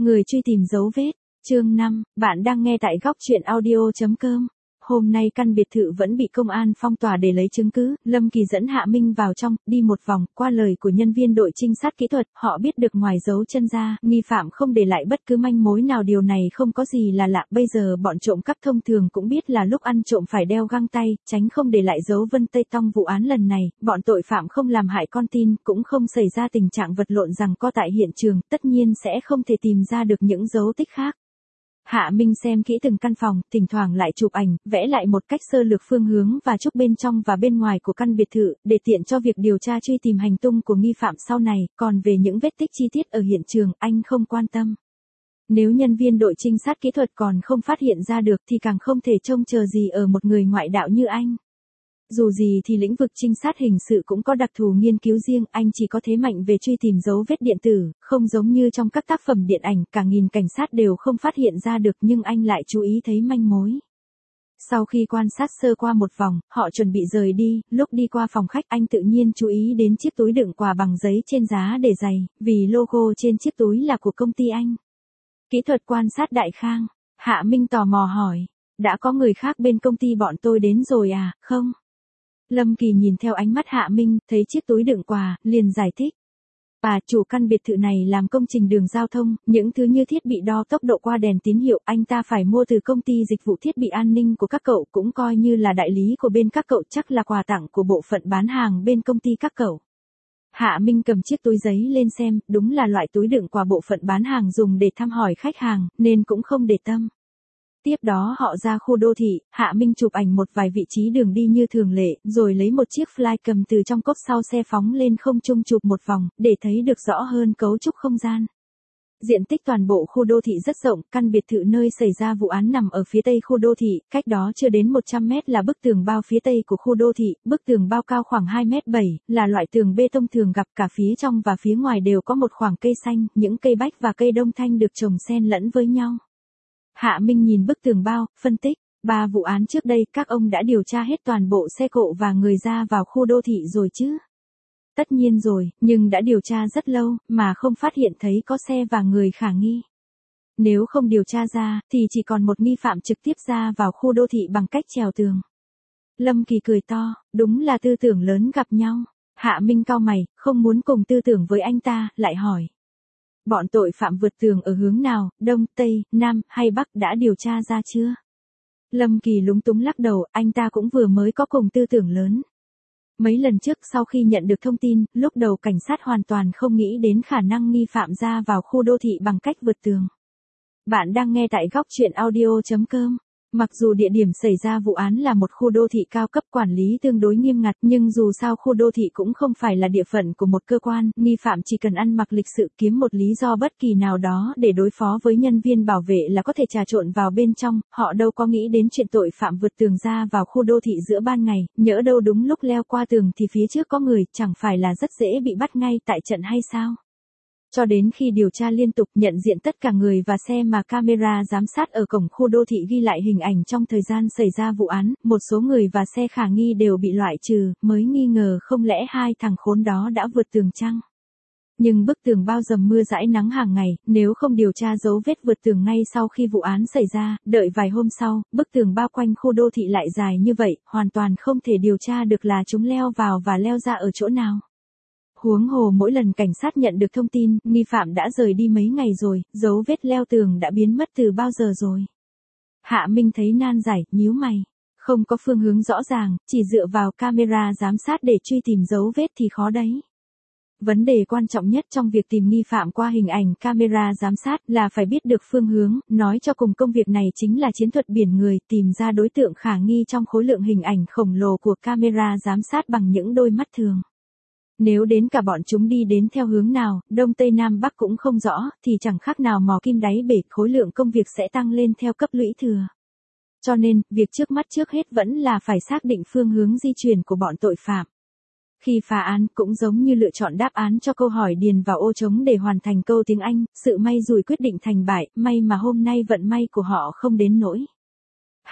Người truy tìm dấu vết. Chương 5, bạn đang nghe tại góc truyện audio.com. Hôm nay căn biệt thự vẫn bị công an phong tỏa để lấy chứng cứ. Lâm Kỳ dẫn Hạ Minh vào trong, đi một vòng, qua lời của nhân viên đội trinh sát kỹ thuật, họ biết được ngoài dấu chân ra, nghi phạm không để lại bất cứ manh mối nào. Điều này không có gì là lạ, bây giờ bọn trộm cắp thông thường cũng biết là lúc ăn trộm phải đeo găng tay, tránh không để lại dấu vân tay. Trong vụ án lần này, bọn tội phạm không làm hại con tin, cũng không xảy ra tình trạng vật lộn giằng co tại hiện trường, tất nhiên sẽ không thể tìm ra được những dấu tích khác. Hạ Minh xem kỹ từng căn phòng, thỉnh thoảng lại chụp ảnh, vẽ lại một cách sơ lược phương hướng và trúc bên trong và bên ngoài của căn biệt thự, để tiện cho việc điều tra truy tìm hành tung của nghi phạm sau này, còn về những vết tích chi tiết ở hiện trường, anh không quan tâm. Nếu nhân viên đội trinh sát kỹ thuật còn không phát hiện ra được thì càng không thể trông chờ gì ở một người ngoại đạo như anh. Dù gì thì lĩnh vực trinh sát hình sự cũng có đặc thù nghiên cứu riêng, anh chỉ có thế mạnh về truy tìm dấu vết điện tử, không giống như trong các tác phẩm điện ảnh, cả nghìn cảnh sát đều không phát hiện ra được nhưng anh lại chú ý thấy manh mối. Sau khi quan sát sơ qua một vòng, họ chuẩn bị rời đi, lúc đi qua phòng khách anh tự nhiên chú ý đến chiếc túi đựng quà bằng giấy trên giá để giày, vì logo trên chiếc túi là của công ty anh. Kỹ thuật quan sát Đại Khang. Hạ Minh tò mò hỏi, đã có người khác bên công ty bọn tôi đến rồi à, không? Lâm Kỳ nhìn theo ánh mắt Hạ Minh, thấy chiếc túi đựng quà, liền giải thích. Chủ căn biệt thự này làm công trình đường giao thông, những thứ như thiết bị đo tốc độ qua đèn tín hiệu anh ta phải mua từ công ty dịch vụ thiết bị an ninh của các cậu, cũng coi như là đại lý của bên các cậu, chắc là quà tặng của bộ phận bán hàng bên công ty các cậu. Hạ Minh cầm chiếc túi giấy lên xem, đúng là loại túi đựng quà bộ phận bán hàng dùng để thăm hỏi khách hàng, nên cũng không để tâm. Tiếp đó họ ra khu đô thị, Hạ Minh chụp ảnh một vài vị trí đường đi như thường lệ, rồi lấy một chiếc flycam từ trong cốp sau xe phóng lên không trung chụp một vòng, để thấy được rõ hơn cấu trúc không gian. Diện tích toàn bộ khu đô thị rất rộng, căn biệt thự nơi xảy ra vụ án nằm ở phía tây khu đô thị, cách đó chưa đến 100 mét là bức tường bao phía tây của khu đô thị, bức tường bao cao khoảng 2,7 m, là loại tường bê tông thường gặp, cả phía trong và phía ngoài đều có một khoảng cây xanh, những cây bách và cây đông thanh được trồng xen lẫn với nhau. Hạ Minh nhìn bức tường bao, phân tích, 3 vụ án trước đây các ông đã điều tra hết toàn bộ xe cộ và người ra vào khu đô thị rồi chứ? Tất nhiên rồi, nhưng đã điều tra rất lâu, mà không phát hiện thấy có xe và người khả nghi. Nếu không điều tra ra, thì chỉ còn một nghi phạm trực tiếp ra vào khu đô thị bằng cách trèo tường. Lâm Kỳ cười to, đúng là tư tưởng lớn gặp nhau. Hạ Minh cau mày, không muốn cùng tư tưởng với anh ta, lại hỏi. Bọn tội phạm vượt tường ở hướng nào, Đông, Tây, Nam, hay Bắc đã điều tra ra chưa? Lâm Kỳ lúng túng lắc đầu, anh ta cũng vừa mới có cùng tư tưởng lớn. Mấy lần trước sau khi nhận được thông tin, lúc đầu cảnh sát hoàn toàn không nghĩ đến khả năng nghi phạm ra vào khu đô thị bằng cách vượt tường. Bạn đang nghe tại góc truyện audio.com. Mặc dù địa điểm xảy ra vụ án là một khu đô thị cao cấp quản lý tương đối nghiêm ngặt, nhưng dù sao khu đô thị cũng không phải là địa phận của một cơ quan, nghi phạm chỉ cần ăn mặc lịch sự kiếm một lý do bất kỳ nào đó để đối phó với nhân viên bảo vệ là có thể trà trộn vào bên trong, họ đâu có nghĩ đến chuyện tội phạm vượt tường ra vào khu đô thị giữa ban ngày, nhỡ đâu đúng lúc leo qua tường thì phía trước có người, chẳng phải là rất dễ bị bắt ngay tại trận hay sao? Cho đến khi điều tra liên tục nhận diện tất cả người và xe mà camera giám sát ở cổng khu đô thị ghi lại hình ảnh trong thời gian xảy ra vụ án, một số người và xe khả nghi đều bị loại trừ, mới nghi ngờ không lẽ hai thằng khốn đó đã vượt tường chăng? Nhưng bức tường bao dầm mưa dãi nắng hàng ngày, nếu không điều tra dấu vết vượt tường ngay sau khi vụ án xảy ra, đợi vài hôm sau, bức tường bao quanh khu đô thị lại dài như vậy, hoàn toàn không thể điều tra được là chúng leo vào và leo ra ở chỗ nào. Huống hồ mỗi lần cảnh sát nhận được thông tin, nghi phạm đã rời đi mấy ngày rồi, dấu vết leo tường đã biến mất từ bao giờ rồi. Hạ Minh thấy nan giải, nhíu mày. Không có phương hướng rõ ràng, chỉ dựa vào camera giám sát để truy tìm dấu vết thì khó đấy. Vấn đề quan trọng nhất trong việc tìm nghi phạm qua hình ảnh camera giám sát là phải biết được phương hướng, nói cho cùng công việc này chính là chiến thuật biển người, tìm ra đối tượng khả nghi trong khối lượng hình ảnh khổng lồ của camera giám sát bằng những đôi mắt thường. Nếu đến cả bọn chúng đi đến theo hướng nào, Đông Tây Nam Bắc cũng không rõ, thì chẳng khác nào mò kim đáy bể, khối lượng công việc sẽ tăng lên theo cấp lũy thừa. Cho nên, việc trước mắt trước hết vẫn là phải xác định phương hướng di chuyển của bọn tội phạm. Khi phá án, cũng giống như lựa chọn đáp án cho câu hỏi điền vào ô trống để hoàn thành câu tiếng Anh, sự may rủi quyết định thành bại, may mà hôm nay vận may của họ không đến nỗi.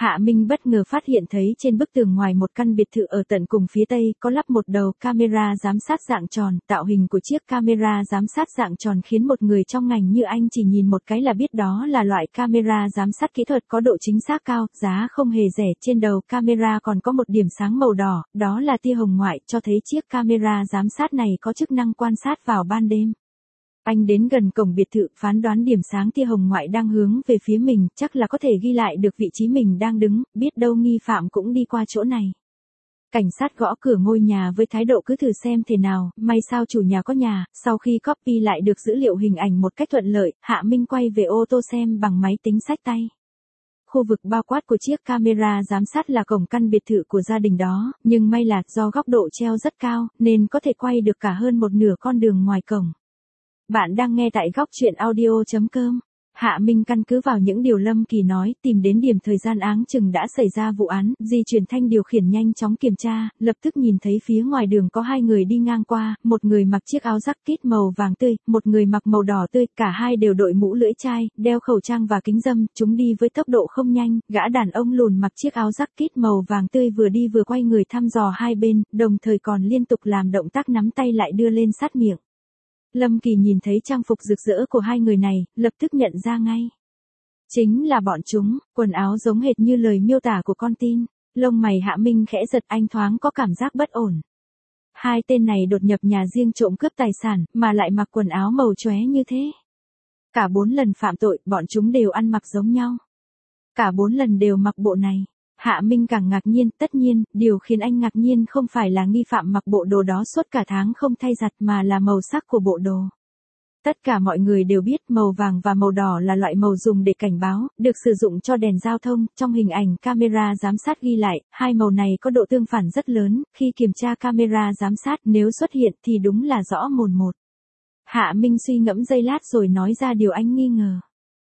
Hạ Minh bất ngờ phát hiện thấy trên bức tường ngoài một căn biệt thự ở tận cùng phía tây có lắp một đầu camera giám sát dạng tròn. Tạo hình của chiếc camera giám sát dạng tròn khiến một người trong ngành như anh chỉ nhìn một cái là biết đó là loại camera giám sát kỹ thuật có độ chính xác cao, giá không hề rẻ. Trên đầu camera còn có một điểm sáng màu đỏ, đó là tia hồng ngoại, cho thấy chiếc camera giám sát này có chức năng quan sát vào ban đêm. Anh đến gần cổng biệt thự, phán đoán điểm sáng tia hồng ngoại đang hướng về phía mình, chắc là có thể ghi lại được vị trí mình đang đứng, biết đâu nghi phạm cũng đi qua chỗ này. Cảnh sát gõ cửa ngôi nhà với thái độ cứ thử xem thế nào, may sao chủ nhà có nhà. Sau khi copy lại được dữ liệu hình ảnh một cách thuận lợi, Hạ Minh quay về ô tô xem bằng máy tính xách tay. Khu vực bao quát của chiếc camera giám sát là cổng căn biệt thự của gia đình đó, nhưng may là do góc độ treo rất cao, nên có thể quay được cả hơn một nửa con đường ngoài cổng. Bạn đang nghe tại góc chuyện audio.com. Hạ Minh căn cứ vào những điều Lâm Kỳ nói, tìm đến điểm thời gian áng chừng đã xảy ra vụ án, di chuyển thanh điều khiển nhanh chóng kiểm tra, lập tức nhìn thấy phía ngoài đường có hai người đi ngang qua, một người mặc chiếc áo jacket màu vàng tươi, một người mặc màu đỏ tươi, cả hai đều đội mũ lưỡi chai, đeo khẩu trang và kính râm, chúng đi với tốc độ không nhanh, gã đàn ông lùn mặc chiếc áo jacket màu vàng tươi vừa đi vừa quay người thăm dò hai bên, đồng thời còn liên tục làm động tác nắm tay lại đưa lên sát miệng. Lâm Kỳ nhìn thấy trang phục rực rỡ của hai người này, lập tức nhận ra ngay. Chính là bọn chúng, quần áo giống hệt như lời miêu tả của con tin. Lông mày Hạ Minh khẽ giật, anh thoáng có cảm giác bất ổn. Hai tên này đột nhập nhà riêng trộm cướp tài sản, mà lại mặc quần áo màu chóe như thế. Cả 4 lần phạm tội, bọn chúng đều ăn mặc giống nhau. Cả 4 lần đều mặc bộ này. Hạ Minh càng ngạc nhiên, tất nhiên, điều khiến anh ngạc nhiên không phải là nghi phạm mặc bộ đồ đó suốt cả tháng không thay giặt mà là màu sắc của bộ đồ. Tất cả mọi người đều biết màu vàng và màu đỏ là loại màu dùng để cảnh báo, được sử dụng cho đèn giao thông. Trong hình ảnh camera giám sát ghi lại, hai màu này có độ tương phản rất lớn, khi kiểm tra camera giám sát nếu xuất hiện thì đúng là rõ mồn một. Hạ Minh suy ngẫm giây lát rồi nói ra điều anh nghi ngờ.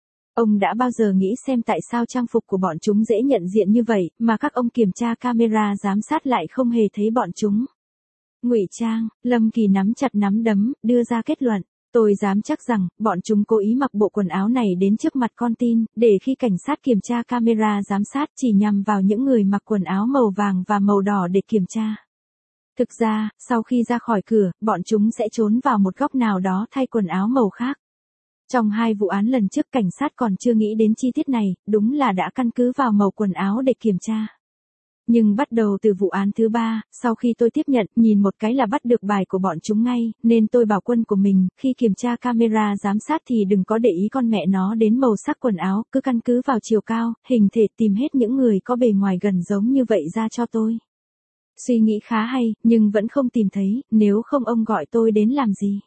Ông đã bao giờ nghĩ xem tại sao trang phục của bọn chúng dễ nhận diện như vậy, mà các ông kiểm tra camera giám sát lại không hề thấy bọn chúng? Ngụy trang, Lâm Kỳ nắm chặt nắm đấm, đưa ra kết luận. Tôi dám chắc rằng, bọn chúng cố ý mặc bộ quần áo này đến trước mặt con tin, để khi cảnh sát kiểm tra camera giám sát chỉ nhằm vào những người mặc quần áo màu vàng và màu đỏ để kiểm tra. Thực ra, sau khi ra khỏi cửa, bọn chúng sẽ trốn vào một góc nào đó thay quần áo màu khác. Trong hai vụ án lần trước cảnh sát còn chưa nghĩ đến chi tiết này, đúng là đã căn cứ vào màu quần áo để kiểm tra. Nhưng bắt đầu từ vụ án thứ 3, sau khi tôi tiếp nhận, nhìn một cái là bắt được bài của bọn chúng ngay, nên tôi bảo quân của mình, khi kiểm tra camera giám sát thì đừng có để ý con mẹ nó đến màu sắc quần áo, cứ căn cứ vào chiều cao, hình thể, tìm hết những người có bề ngoài gần giống như vậy ra cho tôi. Suy nghĩ khá hay, nhưng vẫn không tìm thấy, nếu không ông gọi tôi đến làm gì?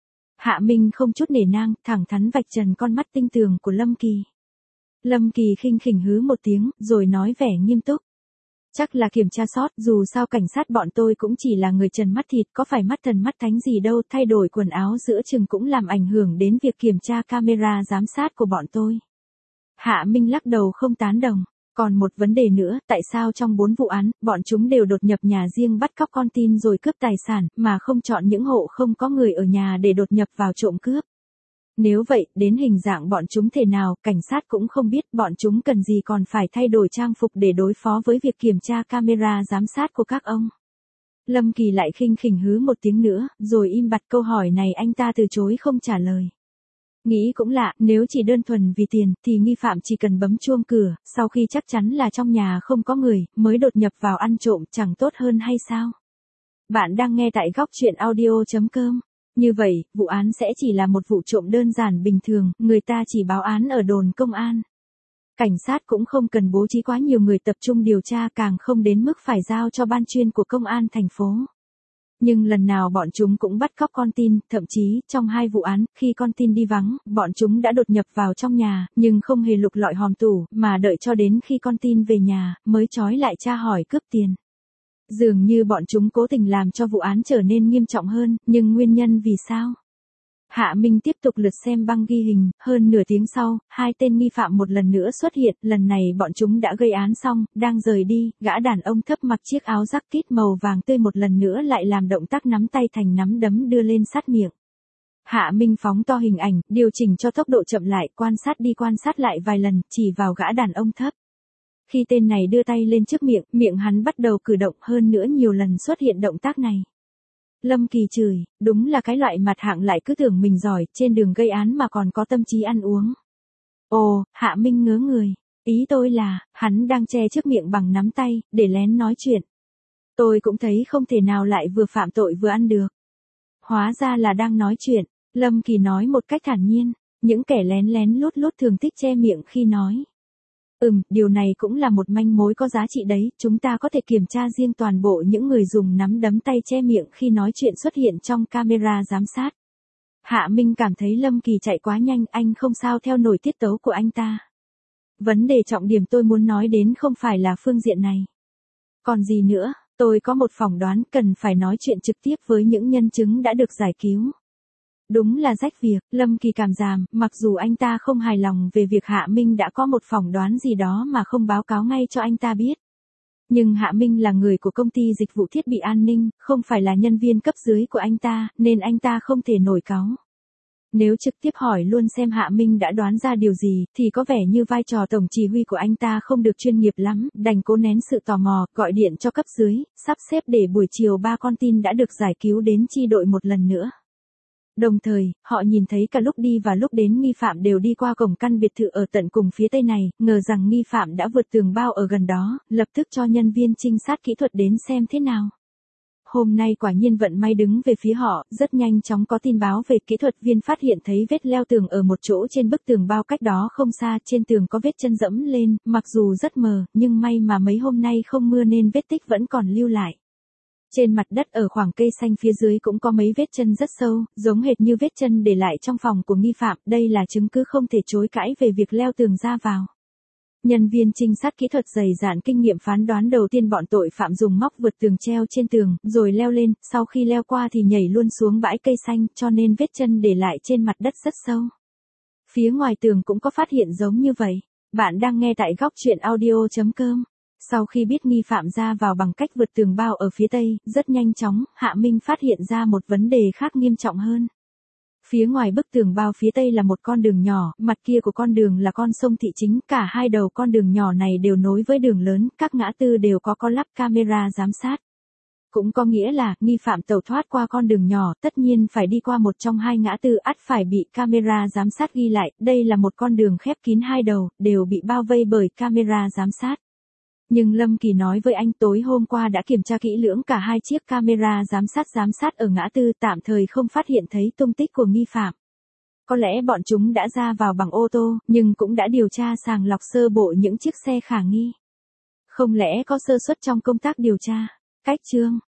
Hạ Minh không chút nể nang, thẳng thắn vạch trần con mắt tinh tường của Lâm Kỳ. Lâm Kỳ khinh khỉnh hứ một tiếng, rồi nói vẻ nghiêm túc. Chắc là kiểm tra sót, dù sao cảnh sát bọn tôi cũng chỉ là người trần mắt thịt, có phải mắt thần mắt thánh gì đâu, thay đổi quần áo giữa chừng cũng làm ảnh hưởng đến việc kiểm tra camera giám sát của bọn tôi. Hạ Minh lắc đầu không tán đồng. Còn một vấn đề nữa, tại sao trong 4 vụ án, bọn chúng đều đột nhập nhà riêng bắt cóc con tin rồi cướp tài sản, mà không chọn những hộ không có người ở nhà để đột nhập vào trộm cướp? Nếu vậy, đến hình dạng bọn chúng thế nào, cảnh sát cũng không biết, bọn chúng cần gì còn phải thay đổi trang phục để đối phó với việc kiểm tra camera giám sát của các ông. Lâm Kỳ lại khinh khỉnh hứ một tiếng nữa, rồi im bặt. Câu hỏi này anh ta từ chối không trả lời. Nghĩ cũng lạ, nếu chỉ đơn thuần vì tiền, thì nghi phạm chỉ cần bấm chuông cửa, sau khi chắc chắn là trong nhà không có người, mới đột nhập vào ăn trộm, chẳng tốt hơn hay sao? Bạn đang nghe tại góc chuyện audio.com. Như vậy, vụ án sẽ chỉ là một vụ trộm đơn giản bình thường, người ta chỉ báo án ở đồn công an. Cảnh sát cũng không cần bố trí quá nhiều người tập trung điều tra, càng không đến mức phải giao cho ban chuyên của công an thành phố. Nhưng lần nào bọn chúng cũng bắt cóc con tin, thậm chí, trong 2 vụ án, khi con tin đi vắng, bọn chúng đã đột nhập vào trong nhà, nhưng không hề lục lọi hòm tủ, mà đợi cho đến khi con tin về nhà, mới trói lại tra hỏi cướp tiền. Dường như bọn chúng cố tình làm cho vụ án trở nên nghiêm trọng hơn, nhưng nguyên nhân vì sao? Hạ Minh tiếp tục lượt xem băng ghi hình, hơn nửa tiếng sau, 2 tên nghi phạm một lần nữa xuất hiện, lần này bọn chúng đã gây án xong, đang rời đi, gã đàn ông thấp mặc chiếc áo jacket màu vàng tươi một lần nữa lại làm động tác nắm tay thành nắm đấm đưa lên sát miệng. Hạ Minh phóng to hình ảnh, điều chỉnh cho tốc độ chậm lại, quan sát đi quan sát lại vài lần, chỉ vào gã đàn ông thấp. Khi tên này đưa tay lên trước miệng, miệng hắn bắt đầu cử động, hơn nữa nhiều lần xuất hiện động tác này. Lâm Kỳ chửi, đúng là cái loại mặt hạng lại cứ tưởng mình giỏi, trên đường gây án mà còn có tâm trí ăn uống. Ồ, Hạ Minh ngớ người. Ý tôi là, hắn đang che trước miệng bằng nắm tay, để lén nói chuyện. Tôi cũng thấy không thể nào lại vừa phạm tội vừa ăn được. Hóa ra là đang nói chuyện, Lâm Kỳ nói một cách thản nhiên, những kẻ lén lén lút lút thường thích che miệng khi nói. Điều này cũng là một manh mối có giá trị đấy, chúng ta có thể kiểm tra riêng toàn bộ những người dùng nắm đấm tay che miệng khi nói chuyện xuất hiện trong camera giám sát. Hạ Minh cảm thấy Lâm Kỳ chạy quá nhanh, anh không sao theo nổi tiết tấu của anh ta. Vấn đề trọng điểm tôi muốn nói đến không phải là phương diện này. Còn gì nữa, tôi có một phỏng đoán cần phải nói chuyện trực tiếp với những nhân chứng đã được giải cứu. Đúng là rách việc, Lâm Kỳ cảm giảm, mặc dù anh ta không hài lòng về việc Hạ Minh đã có một phỏng đoán gì đó mà không báo cáo ngay cho anh ta biết. Nhưng Hạ Minh là người của công ty dịch vụ thiết bị an ninh, không phải là nhân viên cấp dưới của anh ta, nên anh ta không thể nổi cáu. Nếu trực tiếp hỏi luôn xem Hạ Minh đã đoán ra điều gì, thì có vẻ như vai trò tổng chỉ huy của anh ta không được chuyên nghiệp lắm, đành cố nén sự tò mò, gọi điện cho cấp dưới, sắp xếp để buổi chiều 3 con tin đã được giải cứu đến chi đội một lần nữa. Đồng thời, họ nhìn thấy cả lúc đi và lúc đến nghi phạm đều đi qua cổng căn biệt thự ở tận cùng phía tây này, ngờ rằng nghi phạm đã vượt tường bao ở gần đó, lập tức cho nhân viên trinh sát kỹ thuật đến xem thế nào. Hôm nay quả nhiên vận may đứng về phía họ, rất nhanh chóng có tin báo về kỹ thuật viên phát hiện thấy vết leo tường ở một chỗ trên bức tường bao cách đó không xa, trên tường có vết chân dẫm lên, mặc dù rất mờ, nhưng may mà mấy hôm nay không mưa nên vết tích vẫn còn lưu lại. Trên mặt đất ở khoảng cây xanh phía dưới cũng có mấy vết chân rất sâu, giống hệt như vết chân để lại trong phòng của nghi phạm, đây là chứng cứ không thể chối cãi về việc leo tường ra vào. Nhân viên trinh sát kỹ thuật dày dạn kinh nghiệm phán đoán đầu tiên bọn tội phạm dùng móc vượt tường treo trên tường, rồi leo lên, sau khi leo qua thì nhảy luôn xuống bãi cây xanh, cho nên vết chân để lại trên mặt đất rất sâu. Phía ngoài tường cũng có phát hiện giống như vậy. Bạn đang nghe tại góc truyện audio.com. Sau khi biết nghi phạm ra vào bằng cách vượt tường bao ở phía tây, rất nhanh chóng, Hạ Minh phát hiện ra một vấn đề khác nghiêm trọng hơn. Phía ngoài bức tường bao phía tây là một con đường nhỏ, mặt kia của con đường là con sông thị chính, cả hai đầu con đường nhỏ này đều nối với đường lớn, các ngã tư đều có lắp camera giám sát. Cũng có nghĩa là, nghi phạm tẩu thoát qua con đường nhỏ, tất nhiên phải đi qua một trong hai ngã tư, ắt phải bị camera giám sát ghi lại, đây là một con đường khép kín hai đầu, đều bị bao vây bởi camera giám sát. Nhưng Lâm Kỳ nói với anh tối hôm qua đã kiểm tra kỹ lưỡng cả hai chiếc camera giám sát ở ngã tư, tạm thời không phát hiện thấy tung tích của nghi phạm. Có lẽ bọn chúng đã ra vào bằng ô tô, nhưng cũng đã điều tra sàng lọc sơ bộ những chiếc xe khả nghi. Không lẽ có sơ suất trong công tác điều tra? Cách chương